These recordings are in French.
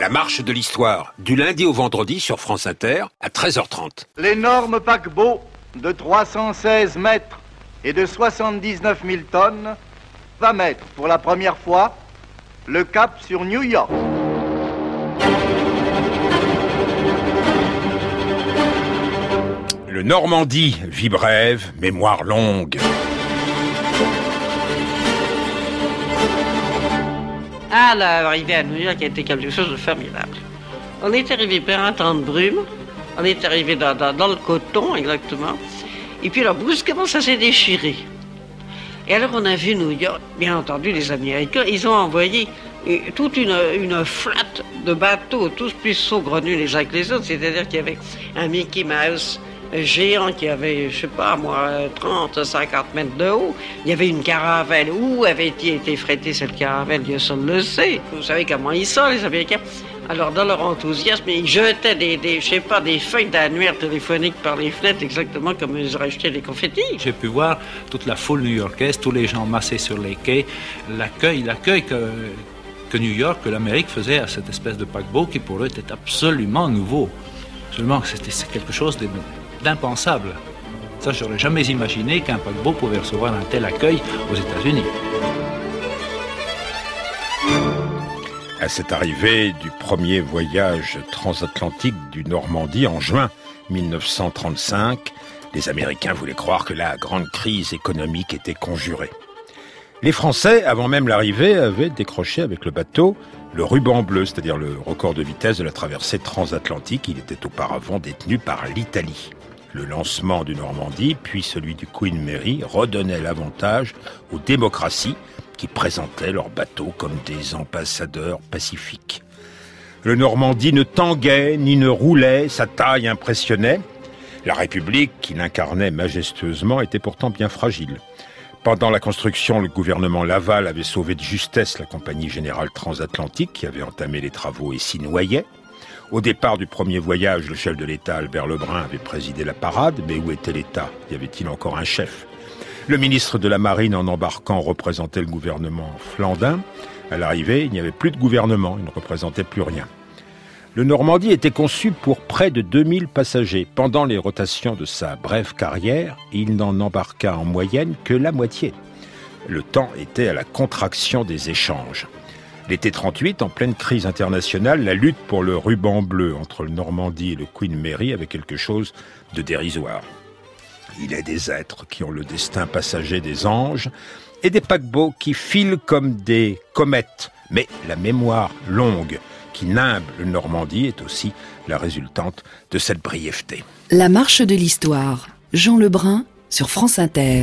marche de l'histoire, du lundi au vendredi sur France Inter, à 13h30. L'énorme paquebot de 316 mètres et de 79 000 tonnes va mettre pour la première fois le cap sur New York. Le Normandie, vie brève, mémoire longue. Ah, l'arrivée à New York a été quelque chose de formidable. On est arrivé par un temps de brume, on est arrivé dans le coton, exactement, et puis là, brusquement, ça s'est déchiré. Et alors, on a vu New York, bien entendu, les Américains, ils ont envoyé toute une flotte de bateaux, tous plus saugrenus les uns que les autres, c'est-à-dire qu'il y avait un Mickey Mouse géant qui avait, je sais pas moi, 30, 50 mètres de haut. Il y avait une caravelle. Où avait-il été frétée cette caravelle? Dieu seul le sait. Vous savez comment ils sont, les Américains. Alors, dans leur enthousiasme, ils jetaient des feuilles d'annuaire téléphonique par les fenêtres, exactement comme ils auraient jeté des confettis. J'ai pu voir toute la foule new-yorkaise, tous les gens massés sur les quais, l'accueil que New York, que l'Amérique faisait à cette espèce de paquebot qui pour eux était absolument nouveau. Absolument, c'est quelque chose d'impensable. Ça, j'aurais jamais imaginé qu'un paquebot pouvait recevoir un tel accueil aux États-Unis. À cette arrivée du premier voyage transatlantique du Normandie en juin 1935, les Américains voulaient croire que la grande crise économique était conjurée. Les Français, avant même l'arrivée, avaient décroché avec le bateau le ruban bleu, c'est-à-dire le record de vitesse de la traversée transatlantique. Il était auparavant détenu par l'Italie. Le lancement du Normandie, puis celui du Queen Mary, redonnaient l'avantage aux démocraties qui présentaient leurs bateaux comme des ambassadeurs pacifiques. Le Normandie ne tanguait ni ne roulait, sa taille impressionnait. La République, qui l'incarnait majestueusement, était pourtant bien fragile. Pendant la construction, le gouvernement Laval avait sauvé de justesse la Compagnie Générale Transatlantique qui avait entamé les travaux et s'y noyait. Au départ du premier voyage, le chef de l'État, Albert Lebrun, avait présidé la parade, mais où était l'État? Y avait-il encore un chef? Le ministre de la Marine, en embarquant, représentait le gouvernement flandin. À l'arrivée, il n'y avait plus de gouvernement, il ne représentait plus rien. Le Normandie était conçu pour près de 2000 passagers. Pendant les rotations de sa brève carrière, il n'en embarqua en moyenne que la moitié. Le temps était à la contraction des échanges. L'été 38, en pleine crise internationale, la lutte pour le ruban bleu entre le Normandie et le Queen Mary avait quelque chose de dérisoire. Il est des êtres qui ont le destin passager des anges et des paquebots qui filent comme des comètes. Mais la mémoire longue qui nimbe le Normandie est aussi la résultante de cette brièveté. La marche de l'histoire. Jean Lebrun sur France Inter.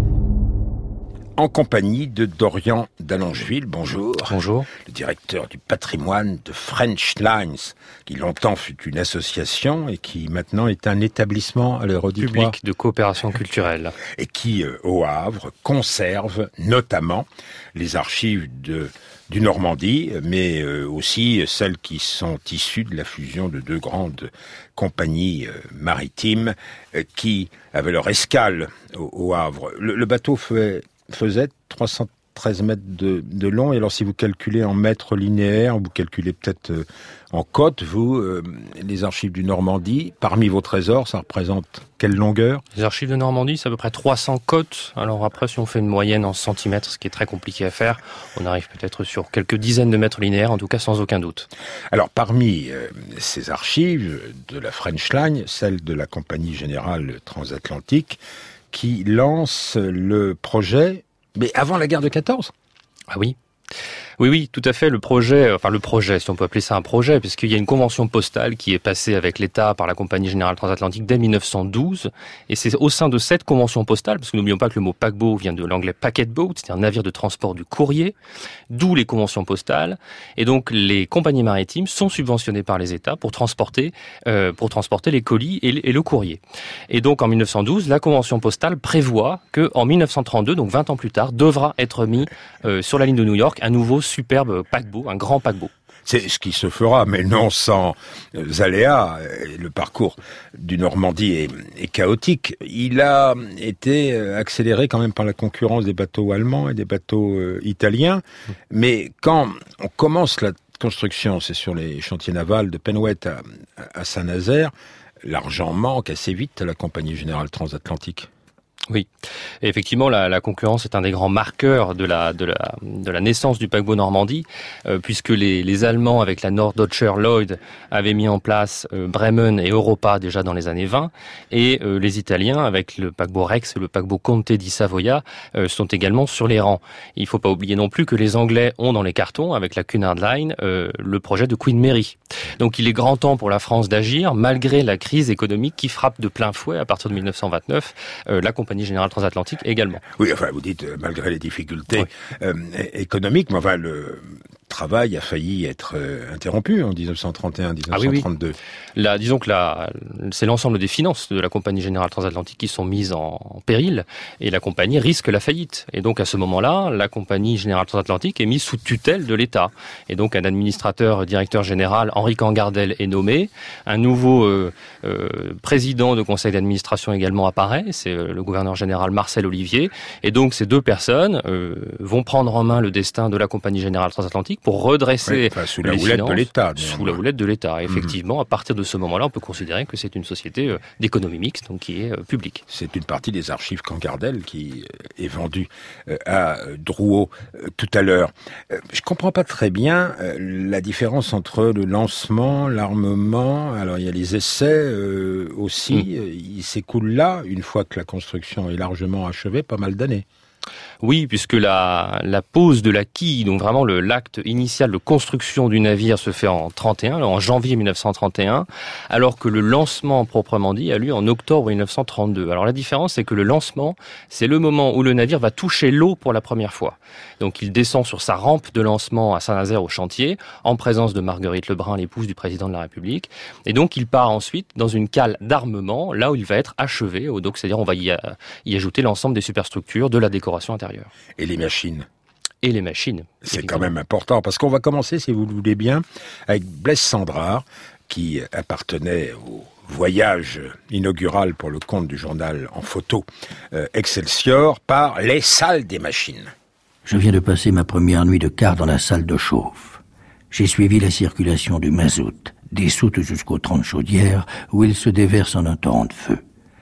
En compagnie de Dorian d'Allongeville, bonjour. Bonjour. Le directeur du patrimoine de French Lines, qui longtemps fut une association et qui maintenant est un établissement, public de coopération culturelle. Et qui, au Havre, conserve notamment les archives du Normandie, mais aussi celles qui sont issues de la fusion de deux grandes compagnies maritimes qui avaient leur escale au Havre. Le bateau faisait 313 mètres de long, et alors si vous calculez en mètres linéaires, vous calculez peut-être en côte, les archives du Normandie, parmi vos trésors, ça représente quelle longueur? Les archives de Normandie, c'est à peu près 300 côtes. Alors après, si on fait une moyenne en centimètres, ce qui est très compliqué à faire, on arrive peut-être sur quelques dizaines de mètres linéaires, en tout cas sans aucun doute. Alors parmi ces archives de la French Line, celle de la Compagnie Générale Transatlantique, qui lance le projet, mais avant la guerre de 14. Ah oui. Oui, tout à fait. Le projet, si on peut appeler ça un projet, puisqu'il y a une convention postale qui est passée avec l'État par la Compagnie Générale Transatlantique dès 1912. Et c'est au sein de cette convention postale, parce que n'oublions pas que le mot paquebot vient de l'anglais packet boat, c'est un navire de transport du courrier, d'où les conventions postales. Et donc, les compagnies maritimes sont subventionnées par les États pour transporter les colis et le courrier. Et donc, en 1912, la convention postale prévoit que, en 1932, donc 20 ans plus tard, devra être mis sur la ligne de New York un nouveau superbe paquebot, un grand paquebot. C'est ce qui se fera, mais non sans aléas. Le parcours du Normandie est chaotique. Il a été accéléré quand même par la concurrence des bateaux allemands et des bateaux italiens. Mais quand on commence de construction, c'est sur les chantiers navals de Penwet à Saint-Nazaire. L'argent manque assez vite à la Compagnie Générale Transatlantique. Oui, et effectivement, la concurrence est un des grands marqueurs de la naissance du paquebot Normandie, puisque les Allemands, avec la Norddeutscher Lloyd, avaient mis en place Bremen et Europa déjà dans les années 20, et les Italiens, avec le paquebot Rex et le paquebot Conte di Savoia, sont également sur les rangs. Il ne faut pas oublier non plus que les Anglais ont dans les cartons, avec la Cunard Line, le projet de Queen Mary. Donc il est grand temps pour la France d'agir, malgré la crise économique qui frappe de plein fouet à partir de 1929, la Compagnie Générale Transatlantique également. Oui, enfin, vous dites, malgré les difficultés économiques, mais enfin, le travail a failli être interrompu en 1931-1932. Ah oui, oui. Disons que c'est l'ensemble des finances de la Compagnie Générale Transatlantique qui sont mises en péril, et la compagnie risque la faillite. Et donc, à ce moment-là, la Compagnie Générale Transatlantique est mise sous tutelle de l'État. Et donc, un administrateur directeur général, Henri Cangardel, est nommé. Un nouveau président de conseil d'administration également apparaît, c'est le gouverneur général Marcel Olivier. Et donc, ces deux personnes vont prendre en main le destin de la Compagnie Générale Transatlantique pour redresser sous la houlette de l'État. Sous la houlette de l'État. Effectivement, à partir de ce moment-là, on peut considérer que c'est une société d'économie mixte, donc qui est publique. C'est une partie des archives Cangardel qui est vendue à Drouot tout à l'heure. Je comprends pas très bien la différence entre le lancement, l'armement. Alors il y a les essais aussi. Il s'écoule là, une fois que la construction est largement achevée, pas mal d'années. Oui, puisque la pose de la quille, donc vraiment l'acte initial de construction du navire se fait en janvier 1931, alors que le lancement proprement dit a lieu en octobre 1932. Alors la différence, c'est que le lancement, c'est le moment où le navire va toucher l'eau pour la première fois. Donc il descend sur sa rampe de lancement à Saint-Nazaire au chantier, en présence de Marguerite Lebrun, l'épouse du président de la République, et donc il part ensuite dans une cale d'armement, là où il va être achevé, donc c'est-à-dire on va y ajouter l'ensemble des superstructures, de la décoration intérieure. Et les machines. Et les machines. C'est quand même important, parce qu'on va commencer, si vous le voulez bien, avec Blaise Cendrars, qui appartenait au voyage inaugural pour le compte du journal en photo Excelsior, par les salles des machines. Je viens de passer ma première nuit de quart dans la salle de chauffe. J'ai suivi la circulation du mazout, des soutes jusqu'aux 30 chaudières, où il se déverse en un torrent de feu.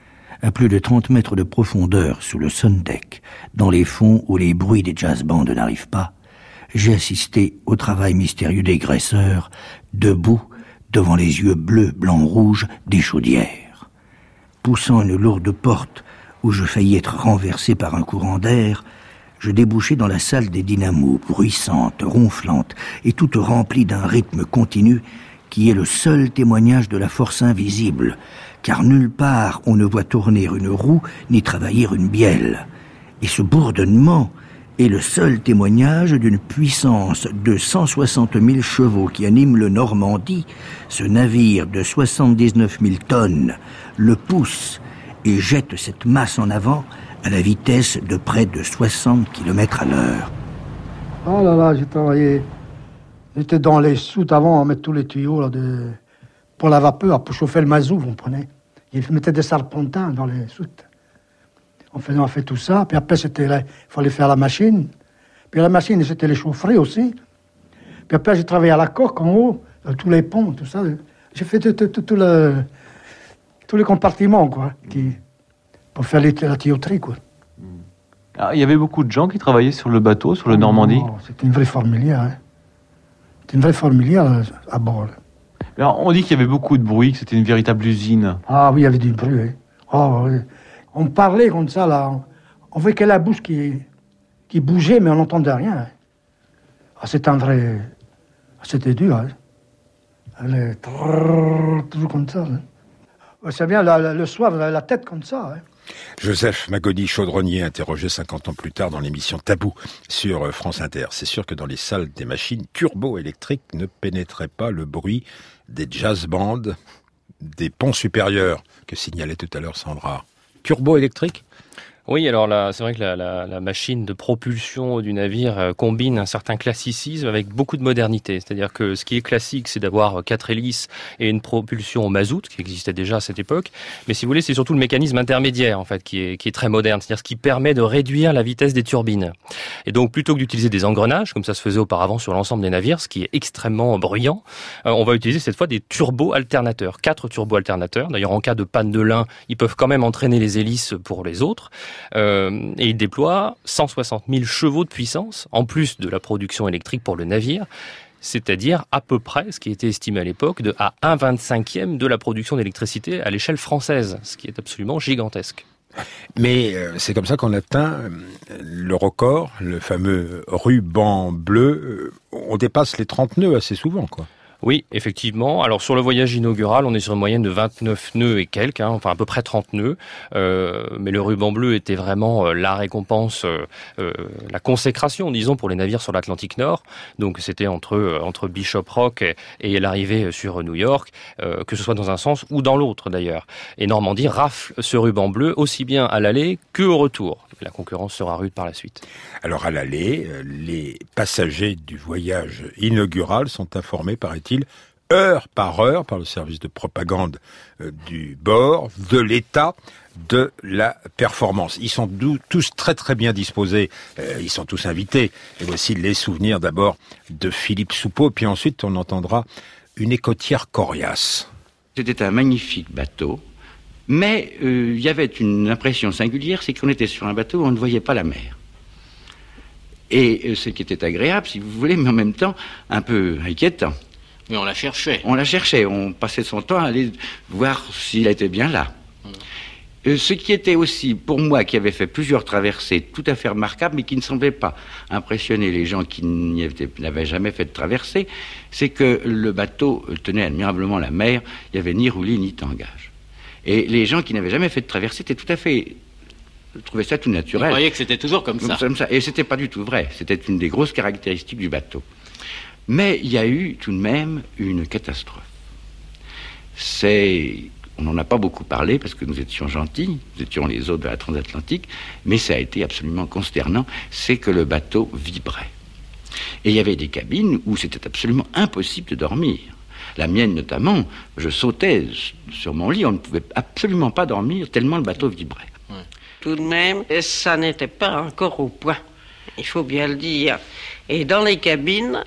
À plus de 30 mètres de profondeur sous le sundeck, dans les fonds où les bruits des jazz bands n'arrivent pas, j'ai assisté au travail mystérieux des graisseurs, debout devant les yeux bleus, blancs, rouges des chaudières. Poussant une lourde porte où je faillis être renversé par un courant d'air, je débouchai dans la salle des dynamos, bruissante, ronflante et toute remplie d'un rythme continu qui est le seul témoignage de la force invisible, car nulle part on ne voit tourner une roue ni travailler une bielle. Et ce bourdonnement est le seul témoignage d'une puissance de 160 000 chevaux qui anime le Normandie. Ce navire de 79 000 tonnes le pousse et jette cette masse en avant à la vitesse de près de 60 km à l'heure. Oh là là, j'ai travaillé. J'étais dans les soutes avant à mettre tous les tuyaux là, pour la vapeur, pour chauffer le mazout, vous comprenez. Ils mettaient des serpentins dans les soutes. On fait tout ça, puis après il fallait faire la machine. Puis la machine, c'était les chaufferets aussi. Puis après, j'ai travaillé à la coque en haut, tous les ponts, tout ça. J'ai fait tous les compartiments, quoi, pour faire la tuyauterie, quoi. Alors, il y avait beaucoup de gens qui travaillaient sur le bateau, sur le Normandie. C'était une vraie fourmilière, hein. C'était une vraie fourmilière à bord. Alors, on dit qu'il y avait beaucoup de bruit, que c'était une véritable usine. Ah oui, il y avait du bruit, hein. Oh, oui. On parlait comme ça, là. On voyait que la bouche qui bougeait, mais on n'entendait rien. Hein. Ah, c'était un vrai... C'était dur, hein. Elle est toujours comme ça. Hein. C'est bien, le soir, la tête comme ça, hein. Joseph Magody-Chaudronnier, interrogé 50 ans plus tard dans l'émission Tabou sur France Inter. C'est sûr que dans les salles des machines turbo-électriques ne pénétrait pas le bruit des jazz bands, des ponts supérieurs que signalait tout à l'heure Cendrars. Turbo-électrique ? Oui, alors là, c'est vrai que la machine de propulsion du navire combine un certain classicisme avec beaucoup de modernité. C'est-à-dire que ce qui est classique, c'est d'avoir 4 hélices et une propulsion au mazout, qui existait déjà à cette époque. Mais si vous voulez, c'est surtout le mécanisme intermédiaire, en fait, qui est très moderne. C'est-à-dire ce qui permet de réduire la vitesse des turbines. Et donc, plutôt que d'utiliser des engrenages, comme ça se faisait auparavant sur l'ensemble des navires, ce qui est extrêmement bruyant, on va utiliser cette fois des turbo-alternateurs. 4 turbo-alternateurs. D'ailleurs, en cas de panne de l'un, ils peuvent quand même entraîner les hélices pour les autres. Et il déploie 160 000 chevaux de puissance, en plus de la production électrique pour le navire, c'est-à-dire à peu près, ce qui était estimé à l'époque, à 1/25e de la production d'électricité à l'échelle française, ce qui est absolument gigantesque. Mais c'est comme ça qu'on atteint le record, le fameux ruban bleu. On dépasse les 30 nœuds assez souvent, quoi. Oui, effectivement. Alors sur le voyage inaugural, on est sur une moyenne de 29 nœuds et quelques, enfin à peu près 30 nœuds. Mais le ruban bleu était vraiment la récompense, la consécration, disons, pour les navires sur l'Atlantique Nord. Donc c'était entre Bishop Rock et l'arrivée sur New York, que ce soit dans un sens ou dans l'autre d'ailleurs. Et Normandie rafle ce ruban bleu aussi bien à l'aller que au retour. La concurrence sera rude par la suite. Alors à l'aller, les passagers du voyage inaugural sont informés, paraît-il, heure par le service de propagande du bord, de l'état de la performance. Ils sont tous très très bien disposés, ils sont tous invités. Et voici les souvenirs d'abord de Philippe Soupeau, puis ensuite on entendra une écotière coriace. C'était un magnifique bateau. Mais il y avait une impression singulière, c'est qu'on était sur un bateau où on ne voyait pas la mer. Et ce qui était agréable, si vous voulez, mais en même temps un peu inquiétant. Mais on la cherchait. On la cherchait, on passait son temps à aller voir s'il était bien là. Ce qui était aussi, pour moi, qui avait fait plusieurs traversées tout à fait remarquables, mais qui ne semblait pas impressionner les gens qui n'avaient jamais fait de traversée, c'est que le bateau tenait admirablement la mer, il n'y avait ni roulis ni tangage. Et les gens qui n'avaient jamais fait de traversée étaient tout à fait... trouvaient ça tout naturel. Ils croyaient que c'était toujours comme ça. Et c'était pas du tout vrai. C'était une des grosses caractéristiques du bateau. Mais il y a eu tout de même une catastrophe. On n'en a pas beaucoup parlé parce que nous étions gentils, nous étions les autres de la transatlantique, mais ça a été absolument consternant, c'est que le bateau vibrait. Et il y avait des cabines où c'était absolument impossible de dormir. La mienne notamment, je sautais sur mon lit, on ne pouvait absolument pas dormir tellement le bateau vibrait. Tout de même, ça n'était pas encore au point, il faut bien le dire. Et dans les cabines,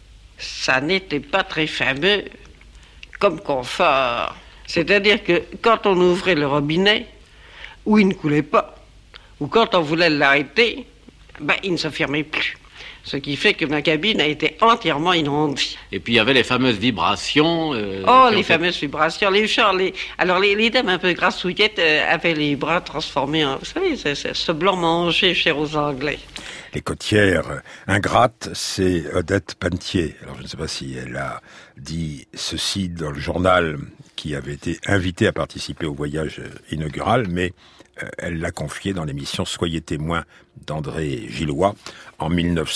ça n'était pas très fameux comme confort. C'est-à-dire que quand on ouvrait le robinet, ou il ne coulait pas, ou quand on voulait l'arrêter, il ne se fermait plus. Ce qui fait que ma cabine a été entièrement inondée. Et puis il y avait les fameuses vibrations. Les fameuses vibrations. Alors les dames un peu grassouillettes avaient les bras transformés en... Vous savez, c'est ce blanc mangé cher aux Anglais. Les côtières ingrates, c'est Odette Pantier. Alors je ne sais pas si elle a dit ceci dans le journal qui avait été invité à participer au voyage inaugural, mais elle l'a confié dans l'émission Soyez témoins d'André Gillois en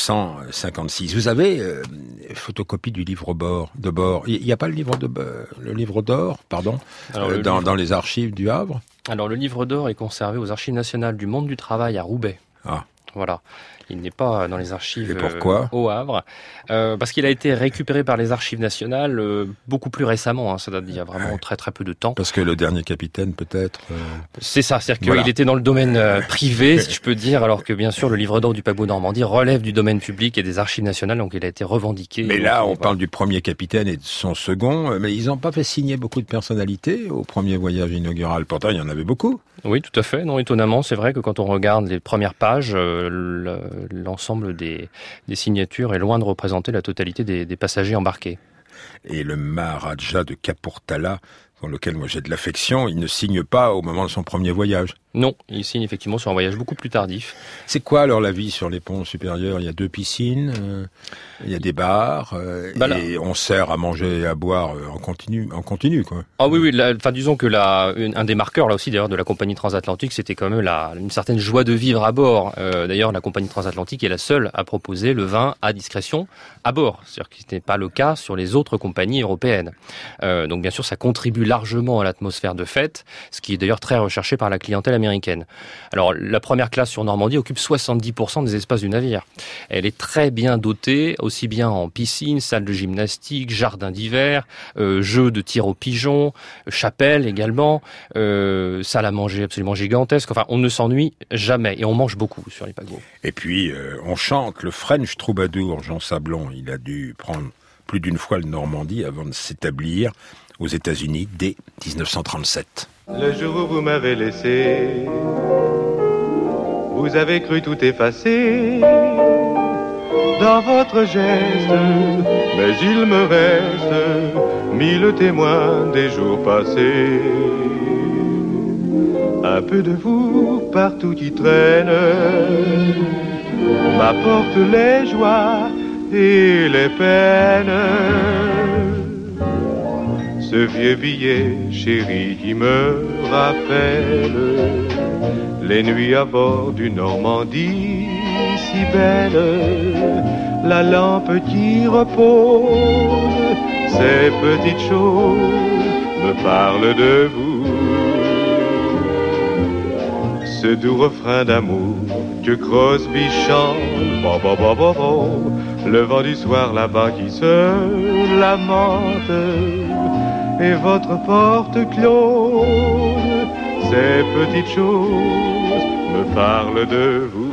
1956. Vous avez photocopie du livre de bord. Il n'y a pas le livre d'or, pardon, dans les archives du Havre. Alors le livre d'or est conservé aux Archives nationales du monde du travail à Roubaix. Ah. Voilà. Il n'est pas dans les archives Et pourquoi au Havre. Parce qu'il a été récupéré par les archives nationales beaucoup plus récemment. Ça date d'il y a vraiment très très peu de temps. Parce que le dernier capitaine peut-être... C'est ça, c'est-à-dire qu'il était dans le domaine privé, si je peux dire, alors que bien sûr le livre d'or du paquebot Normandie relève du domaine public et des archives nationales, donc il a été revendiqué. Mais là, on parle du premier capitaine et de son second, mais ils n'ont pas fait signer beaucoup de personnalités au premier voyage inaugural. Pourtant, il y en avait beaucoup. Oui, tout à fait. Non, étonnamment, c'est vrai que quand on regarde les premières pages, l'ensemble des signatures est loin de représenter la totalité des passagers embarqués. Et le Maharaja de Kapurthala, pour lequel moi j'ai de l'affection, il ne signe pas au moment de son premier voyage. Non, il signe effectivement sur un voyage beaucoup plus tardif. C'est quoi alors la vie sur les ponts supérieurs ? Il y a 2 piscines, il y a des bars, et on sert à manger et à boire en continu quoi. Ah oui, disons que un des marqueurs là aussi d'ailleurs de la compagnie transatlantique, c'était quand même une certaine joie de vivre à bord. D'ailleurs, la compagnie transatlantique est la seule à proposer le vin à discrétion à bord, c'est-à-dire que ce n'était pas le cas sur les autres compagnies européennes. Donc bien sûr, ça contribue largement à l'atmosphère de fête, ce qui est d'ailleurs très recherché par la clientèle américaine. américaine. Alors, la première classe sur Normandie occupe 70% des espaces du navire. Elle est très bien dotée, aussi bien en piscine, salle de gymnastique, jardin d'hiver, jeux de tir aux pigeons, chapelle également, salle à manger absolument gigantesque. Enfin, on ne s'ennuie jamais et on mange beaucoup sur les paquebots. Et puis, on chante le French troubadour Jean Sablon. Il a dû prendre plus d'une fois le Normandie avant de s'établir aux États-Unis dès 1937. Le jour où vous m'avez laissé, vous avez cru tout effacer dans votre geste, mais il me reste 1000 témoins des jours passés. Un peu de vous partout qui traîne m'apporte les joies et les peines. Ce vieux billet, chéri, qui me rappelle les nuits à bord du Normandie si belle. La lampe qui repose, ces petites choses me parlent de vous. Ce doux refrain d'amour que Crosby chante, bo bo bo bo bo, le vent du soir là-bas qui se lamente, et votre porte close, ces petites choses me parlent de vous.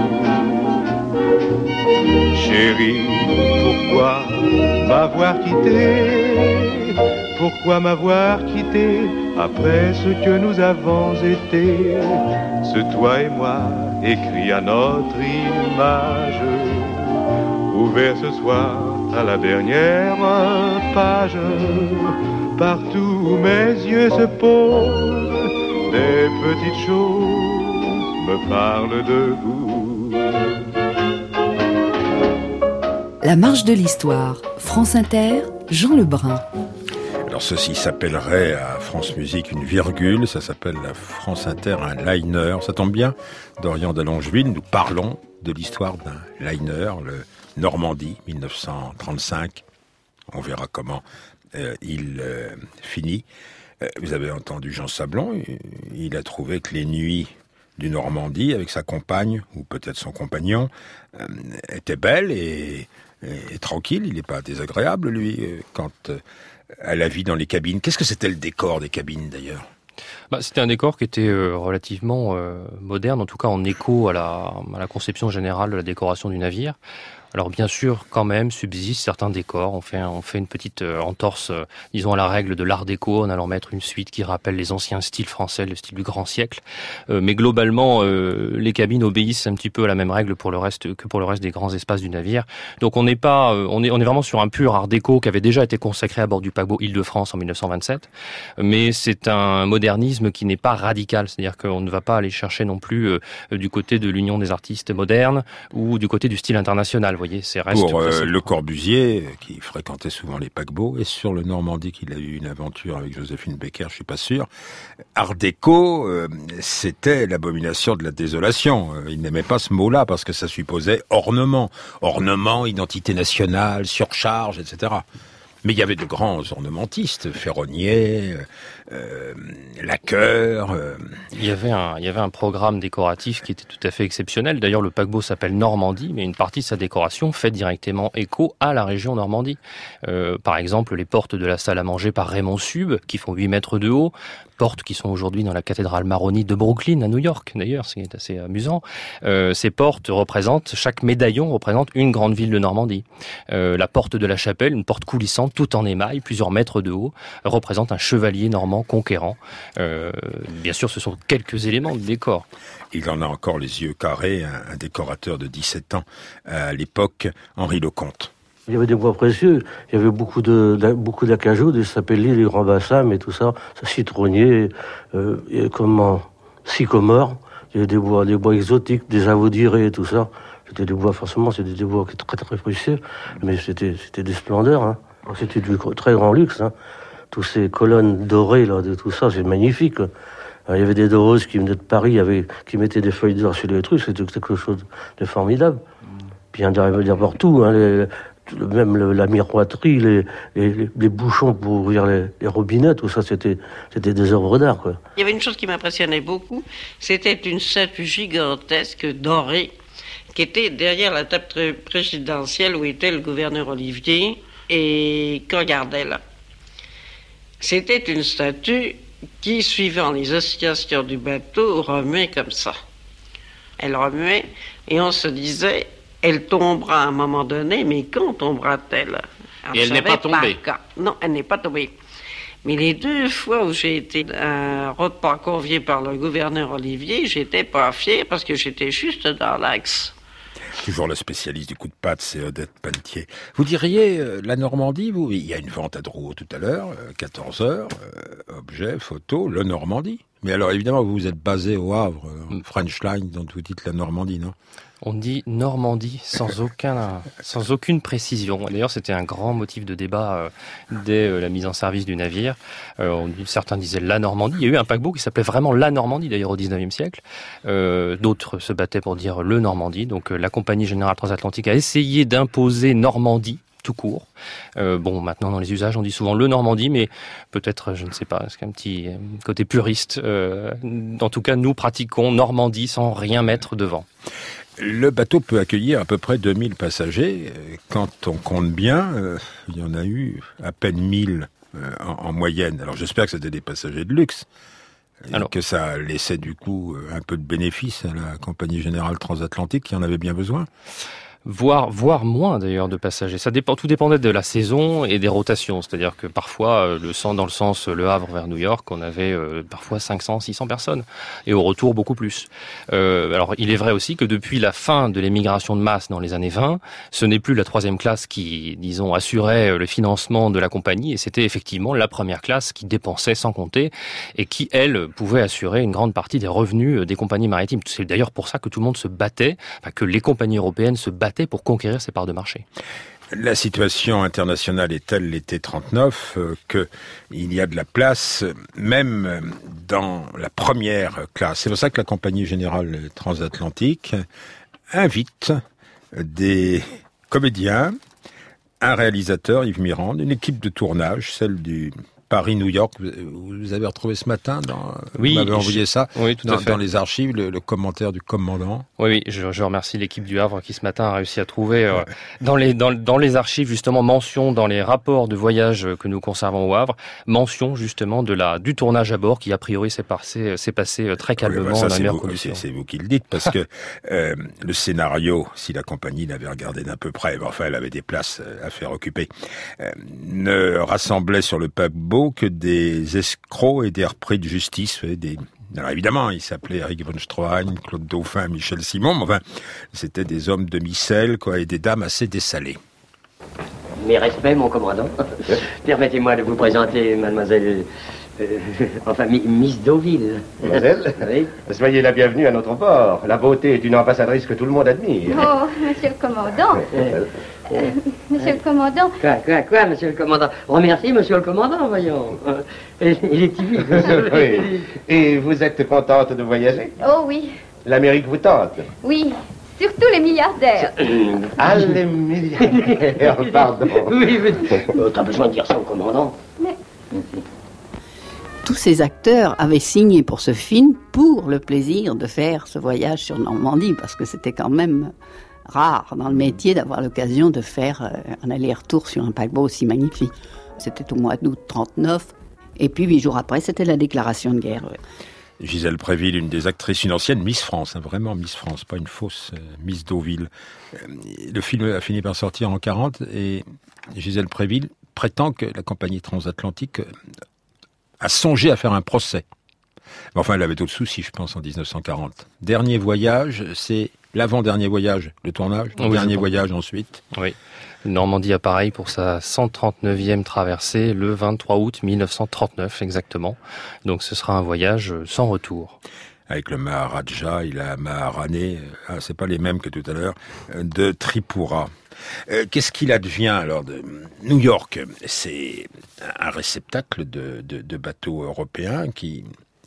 Chérie, pourquoi m'avoir quitté? Pourquoi m'avoir quitté après ce que nous avons été? Ce toi et moi, écrit à notre image, ouvert ce soir à la dernière page. Partout où mes yeux se posent, des petites choses me parlent de vous. La marche de l'histoire, France Inter, Jean Lebrun. Alors ceci s'appellerait à France Musique une virgule, ça s'appelle la France Inter un liner. Ça tombe bien, Dorian de Longeville, nous parlons de l'histoire d'un liner, le Normandie 1935. On verra comment il finit. Vous avez entendu Jean Sablon, il a trouvé que les nuits du Normandie avec sa compagne, ou peut-être son compagnon, étaient belles et tranquilles. Il n'est pas désagréable, lui, quant à la vie dans les cabines. Qu'est-ce que c'était le décor des cabines, d'ailleurs ? C'était un décor qui était relativement moderne, en tout cas en écho à la conception générale de la décoration du navire. Alors bien sûr, quand même, subsistent certains décors. On fait une petite entorse, disons, à la règle de l'art déco, en allant mettre une suite qui rappelle les anciens styles français, le style du grand siècle. Mais globalement, les cabines obéissent un petit peu à la même règle pour le reste des grands espaces du navire. Donc on est vraiment sur un pur art déco qui avait déjà été consacré à bord du paquebot Île-de-France en 1927. Mais c'est un modernisme qui n'est pas radical, c'est-à-dire qu'on ne va pas aller chercher non plus du côté de l'Union des artistes modernes ou du côté du style international. Vous voyez, pour Le Corbusier, qui fréquentait souvent les paquebots, et sur le Normandie qu'il a eu une aventure avec Joséphine Baker, je suis pas sûr. Art déco, c'était l'abomination de la désolation. Il n'aimait pas ce mot-là parce que ça supposait ornement, identité nationale, surcharge, etc. Mais il y avait de grands ornementistes, Ferronnier, Laqueur. Il y avait un programme décoratif qui était tout à fait exceptionnel. D'ailleurs, le paquebot s'appelle Normandie, mais une partie de sa décoration fait directement écho à la région Normandie. Par exemple, les portes de la salle à manger par Raymond Sub, qui font 8 mètres de haut, portes qui sont aujourd'hui dans la cathédrale maronite de Brooklyn, à New York, d'ailleurs, ce qui est assez amusant. Ces portes chaque médaillon représente une grande ville de Normandie. La porte de la chapelle, une porte coulissante, tout en émail, plusieurs mètres de haut, représente un chevalier normand conquérant. Bien sûr, ce sont quelques éléments de décor. Il en a encore les yeux carrés, un décorateur de 17 ans à l'époque, Henri Lecomte. Il y avait des bois précieux, il y avait beaucoup d'acajou, des sapellis, des grands bassams et tout ça, citronnier, sycomore, il y avait des bois exotiques, des avaudirés et tout ça. C'était des bois, forcément, c'était des bois très très précieux, mais c'était des splendeurs, hein. C'était du très grand luxe, hein. Tous ces colonnes dorées là, de tout ça, c'est magnifique. Alors, il y avait des doreuses qui venaient de Paris, qui mettaient des feuilles d'or sur les trucs, c'était quelque chose de formidable. Puis il y en avait partout, hein, même la miroiterie, les bouchons pour ouvrir les robinets, tout ça, c'était des œuvres d'art, quoi. Il y avait une chose qui m'impressionnait beaucoup, c'était une statue gigantesque dorée qui était derrière la table présidentielle où était le gouverneur Olivier et qu'on regardait là. C'était une statue qui, suivant les oscillations du bateau, remuait comme ça. Elle remuait et on se disait, elle tombera à un moment donné, mais quand tombera-t-elle? Et elle n'est pas tombée. Non, elle n'est pas tombée. Mais les 2 fois où j'ai été à un repas convié par le gouverneur Olivier, j'étais pas fier parce que j'étais juste dans l'axe. Toujours le spécialiste du coup de patte, c'est Odette Pelletier. Vous diriez, la Normandie, il y a une vente à Drouot tout à l'heure, 14h, objet, photo, le Normandie. Mais alors évidemment, vous vous êtes basé au Havre, French Line, dont vous dites la Normandie, non? On dit Normandie sans aucune précision. D'ailleurs, c'était un grand motif de débat dès la mise en service du navire. Certains disaient la Normandie. Il y a eu un paquebot qui s'appelait vraiment la Normandie, d'ailleurs, au 19e siècle. D'autres se battaient pour dire le Normandie. Donc, la Compagnie Générale Transatlantique a essayé d'imposer Normandie tout court. Maintenant, dans les usages, on dit souvent le Normandie, mais peut-être, je ne sais pas, est-ce qu'il y a un petit côté puriste. En tout cas, nous pratiquons Normandie sans rien mettre devant. Le bateau peut accueillir à peu près 2000 passagers. Quand on compte bien, il y en a eu à peine 1000 en moyenne. Alors j'espère que c'était des passagers de luxe. Et que ça laissait du coup un peu de bénéfice à la Compagnie Générale Transatlantique qui en avait bien besoin. Voire moins d'ailleurs de passagers. Tout dépendait de la saison et des rotations. C'est-à-dire que parfois, dans le sens Le Havre vers New York, on avait parfois 500, 600 personnes. Et au retour, beaucoup plus. Alors, il est vrai aussi que depuis la fin de l'émigration de masse dans les années 20, ce n'est plus la 3e classe qui, disons, assurait le financement de la compagnie. Et c'était effectivement la première classe qui dépensait sans compter et qui, elle, pouvait assurer une grande partie des revenus des compagnies maritimes. C'est d'ailleurs pour ça que tout le monde se battait, que les compagnies européennes se battaient pour conquérir ces parts de marché. La situation internationale est telle l'été 39 qu'il y a de la place même dans la première classe. C'est pour ça que la Compagnie Générale Transatlantique invite des comédiens, un réalisateur, Yves Mirande, une équipe de tournage, celle du Paris-New York. Vous avez retrouvé ce matin, vous m'avez envoyé ça, oui, tout à fait. Dans les archives, le commentaire du commandant. Oui, je remercie l'équipe du Havre qui ce matin a réussi à trouver dans les archives justement mention dans les rapports de voyage que nous conservons au Havre, mention justement du tournage à bord qui a priori s'est passé très calmement dans les meilleures conditions. C'est vous qui le dites parce que le scénario, si la compagnie l'avait regardé d'un peu près, elle avait des places à faire occuper, ne rassemblait sur le paquebot que des escrocs et des repris de justice. Alors évidemment, ils s'appelaient Eric von Stroheim, Claude Dauphin, Michel Simon, mais c'était des hommes de micelle, et des dames assez dessalées. Mes respects, mon commandant. Permettez-moi de vous présenter mademoiselle... Miss Deauville. Mademoiselle, oui. Soyez la bienvenue à notre port. La beauté est une ambassadrice que tout le monde admire. Oh, monsieur le commandant. Monsieur le commandant. Quoi, monsieur le commandant? Remercie, monsieur le commandant, voyons. Il est timide. Oui. Et vous êtes contente de voyager? Oh oui. L'Amérique vous tente? Oui. Surtout les milliardaires. Ah, les milliardaires, pardon. Oui, mais t'as besoin de dire ça au commandant. Mais... Tous ces acteurs avaient signé pour ce film pour le plaisir de faire ce voyage sur Normandie, parce que c'était quand même rare dans le métier d'avoir l'occasion de faire un aller-retour sur un paquebot aussi magnifique. C'était au mois d'août 39, et puis 8 jours après, c'était la déclaration de guerre. Gisèle Préville, une des actrices, une ancienne Miss France, vraiment Miss France, pas une fausse Miss Deauville. Le film a fini par sortir en 40 et Gisèle Préville prétend que la compagnie transatlantique a songé à faire un procès. Mais enfin, elle avait d'autres soucis, je pense, en 1940. Dernier voyage, c'est l'avant-dernier voyage, le tournage, le dernier voyage ensuite. Oui. Normandie a pareil pour sa 139e traversée, le 23 août 1939 exactement. Donc ce sera un voyage sans retour. Avec le Maharaja et la Maharani, c'est pas les mêmes que tout à l'heure, de Tripura. Qu'est-ce qu'il advient alors de New York? C'est un réceptacle de bateaux européens qui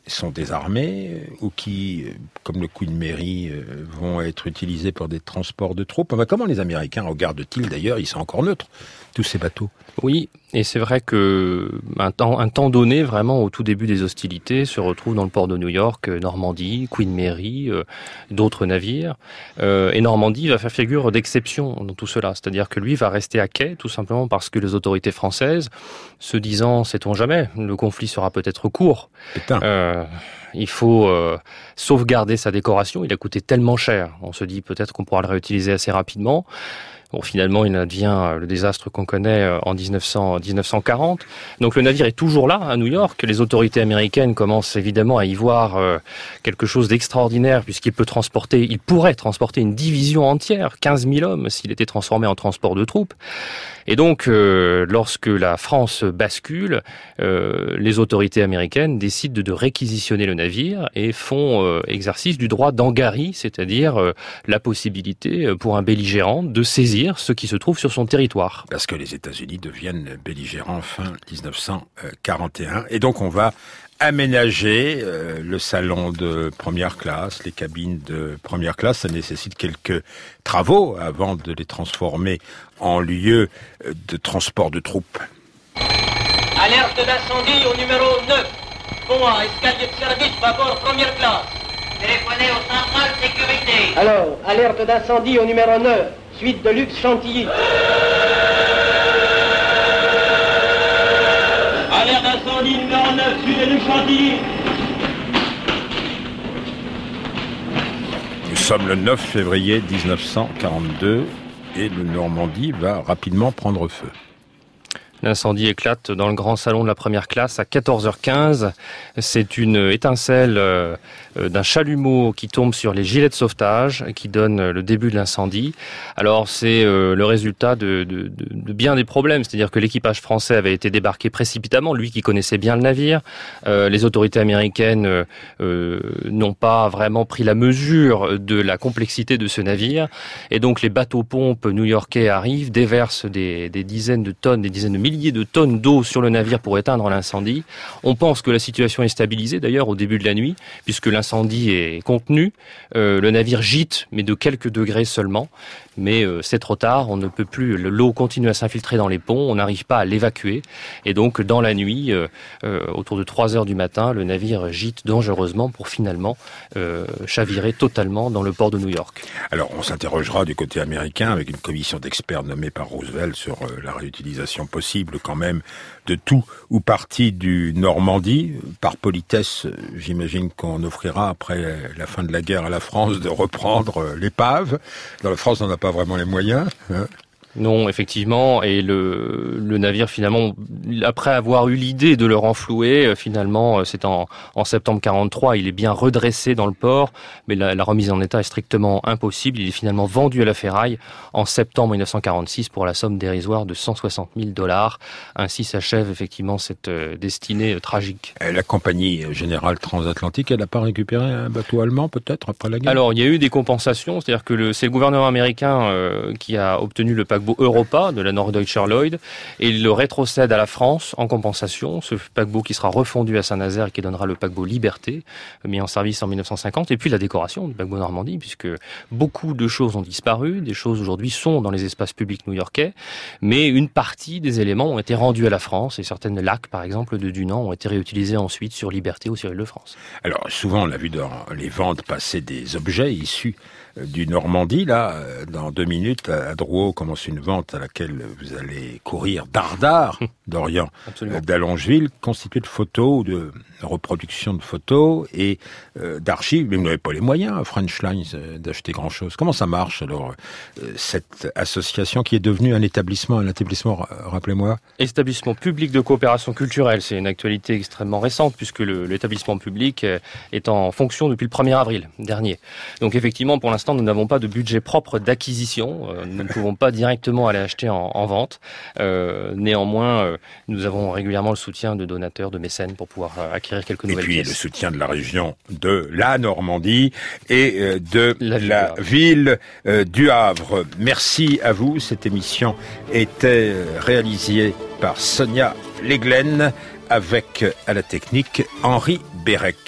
sont désarmés ou qui, comme le Queen Mary, vont être utilisés pour des transports de troupes. Comment les Américains regardent-ils d'ailleurs? Ils sont encore neutres, tous ces bateaux. Oui, et c'est vrai que un temps donné, vraiment au tout début des hostilités, se retrouvent dans le port de New York, Normandie, Queen Mary, d'autres navires. Et Normandie va faire figure d'exception dans tout cela. C'est-à-dire que lui va rester à quai, tout simplement parce que les autorités françaises, se disant, sait-on jamais, le conflit sera peut-être court. Il faut sauvegarder sa décoration. Il a coûté tellement cher. On se dit peut-être qu'on pourra le réutiliser assez rapidement. Bon, finalement, il advient le désastre qu'on connaît en 1940. Donc le navire est toujours là, à New York. Les autorités américaines commencent évidemment à y voir quelque chose d'extraordinaire, puisqu'il pourrait transporter une division entière, 15 000 hommes, s'il était transformé en transport de troupes. Et donc, lorsque la France bascule, les autorités américaines décident de réquisitionner le navire et font exercice du droit d'engarrie, c'est-à-dire la possibilité pour un belligérant de saisir ce qui se trouve sur son territoire. Parce que les États-Unis deviennent belligérants fin 1941. Et donc on va aménager le salon de première classe, les cabines de première classe. Ça nécessite quelques travaux avant de les transformer en lieu de transport de troupes. Alerte d'incendie au numéro 9. Pont à escalier de service, vapeur première classe. Téléphonez au central sécurité. Alors, alerte d'incendie au numéro 9. Suite de luxe Chantilly. Alerte d'incendie numéro 9, suite de luxe Chantilly. Nous sommes le 9 février 1942 et le Normandie va rapidement prendre feu. L'incendie éclate dans le grand salon de la première classe à 14h15. C'est une étincelle d'un chalumeau qui tombe sur les gilets de sauvetage qui donne le début de l'incendie. Alors c'est le résultat de bien des problèmes, c'est-à-dire que l'équipage français avait été débarqué précipitamment, lui qui connaissait bien le navire. Les autorités américaines n'ont pas vraiment pris la mesure de la complexité de ce navire. Et donc les bateaux-pompes new-yorkais arrivent, déversent des dizaines de tonnes, des dizaines de milliers de tonnes d'eau sur le navire pour éteindre l'incendie. On pense que la situation est stabilisée d'ailleurs au début de la nuit, puisque l'incendie est contenu. Le navire gîte, mais de quelques degrés seulement. Mais c'est trop tard, on ne peut plus, l'eau continue à s'infiltrer dans les ponts, on n'arrive pas à l'évacuer. Et donc dans la nuit, autour de 3 heures du matin, le navire gîte dangereusement pour finalement chavirer totalement dans le port de New York. Alors on s'interrogera du côté américain avec une commission d'experts nommée par Roosevelt sur la réutilisation possible quand même de tout ou partie du Normandie. Par politesse, j'imagine qu'on offrira après la fin de la guerre à la France de reprendre l'épave. Dans la France, on n'a pas vraiment les moyens. Non, effectivement, et le navire finalement, après avoir eu l'idée de le renflouer, finalement, c'est en septembre 43, il est bien redressé dans le port, mais la remise en état est strictement impossible. Il est finalement vendu à la ferraille en septembre 1946 pour la somme dérisoire de $160,000. Ainsi s'achève effectivement cette destinée tragique. La compagnie générale transatlantique, elle n'a pas récupéré un bateau allemand peut-être après la guerre? Alors, il y a eu des compensations, c'est-à-dire que c'est le gouvernement américain qui a obtenu le paquebot Europa de la Norddeutscher Lloyd et il le rétrocède à la France en compensation, ce paquebot qui sera refondu à Saint-Nazaire et qui donnera le paquebot Liberté, mis en service en 1950, et puis la décoration du paquebot Normandie, puisque beaucoup de choses ont disparu, des choses aujourd'hui sont dans les espaces publics new-yorkais, mais une partie des éléments ont été rendus à la France et certaines laques, par exemple, de Dunant ont été réutilisées ensuite sur Liberté ou sur Île-de-France. Alors souvent on a vu dans les ventes passer des objets issus du Normandie. Là, dans 2 minutes, à Drouot commence une vente à laquelle vous allez courir dardard d'Orient, d'Allongeville, constituée de photos, de reproductions de photos et d'archives. Mais vous n'avez pas les moyens, French Lines, d'acheter grand-chose. Comment ça marche alors, cette association qui est devenue un établissement, rappelez-moi? Établissement public de coopération culturelle. C'est une actualité extrêmement récente puisque l'établissement public est en fonction depuis le 1er avril dernier. Donc effectivement, pour l'instant, nous n'avons pas de budget propre d'acquisition. Nous ne pouvons pas directement aller acheter en vente. Néanmoins, nous avons régulièrement le soutien de donateurs, de mécènes pour pouvoir acquérir quelques nouvelles pièces. Et puis le soutien de la région de la Normandie et de la ville du Havre. Merci à vous. Cette émission était réalisée par Sonia Leglen avec à la technique Henri Bérec.